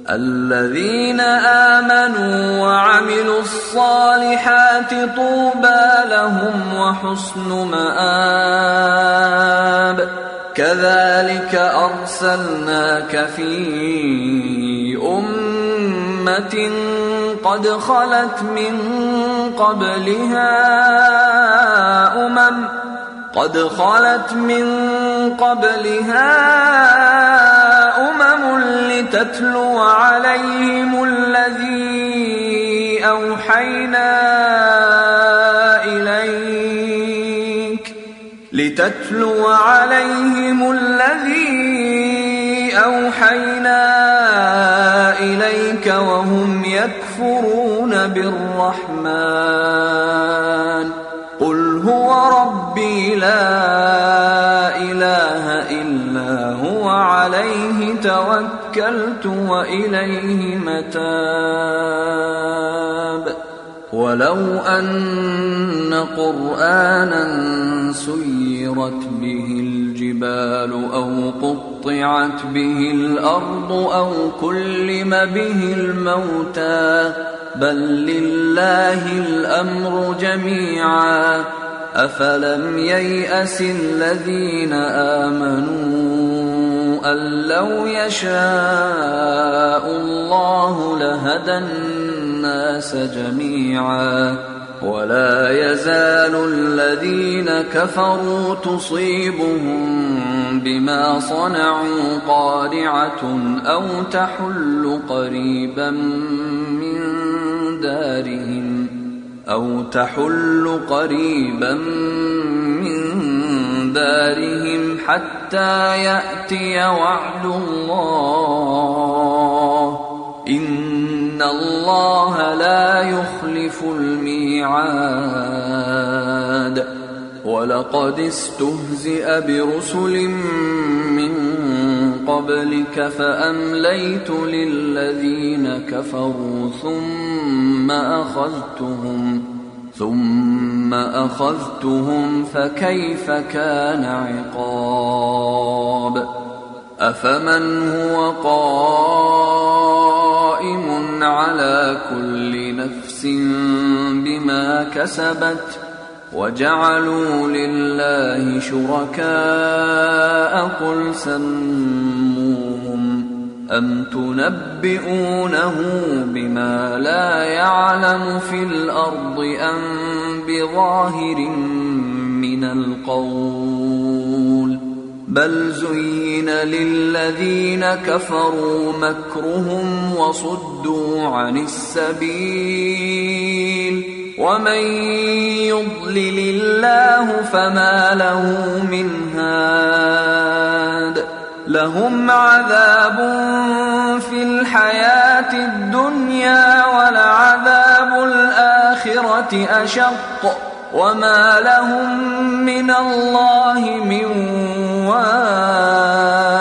الذين آمنوا وعملوا الصالحات طوبى لهم وحسن مآب كذلك أرسلناك في أمة قد خلت من قبلها أمم لتتلو عليهم الذي أوحينا إليك وهم يكفرون بالرحمن قل هو ربي لا إله إلا هو عليه توكلت وإليه متاب ولو أن قرآنا سيرت به الجبال أو قطعت به الأرض أو كلم به الموتى بل لله الأمر جميعا أفلم ييأس الذين آمنوا أن لو يشاء الله لهدى الناس جميعا ولا يزال الذين كفروا تصيبهم بما صنعوا قارعة أو تحل قريبا من دارهم حتى يأتي وعد الله إن الله لا يخلف الميعاد ولقد استهزئ برسل من قبلك فأمليت للذين كفروا ثم أخذتهم فكيف كان عقاب أفمن هو قائم على كل نفس بما كسبت وجعلوا لله شركاء قل سموهم أم تنبئونه بما لا يعلم في الأرض أم بظاهر من القول بل زين للذين كفروا مكرهم وصدوا عن السبيل ومن يضلل الله فما له من هاد لهم عذاب في الحياة الدنيا ولعذاب الآخرة أشق وما لهم من الله من واق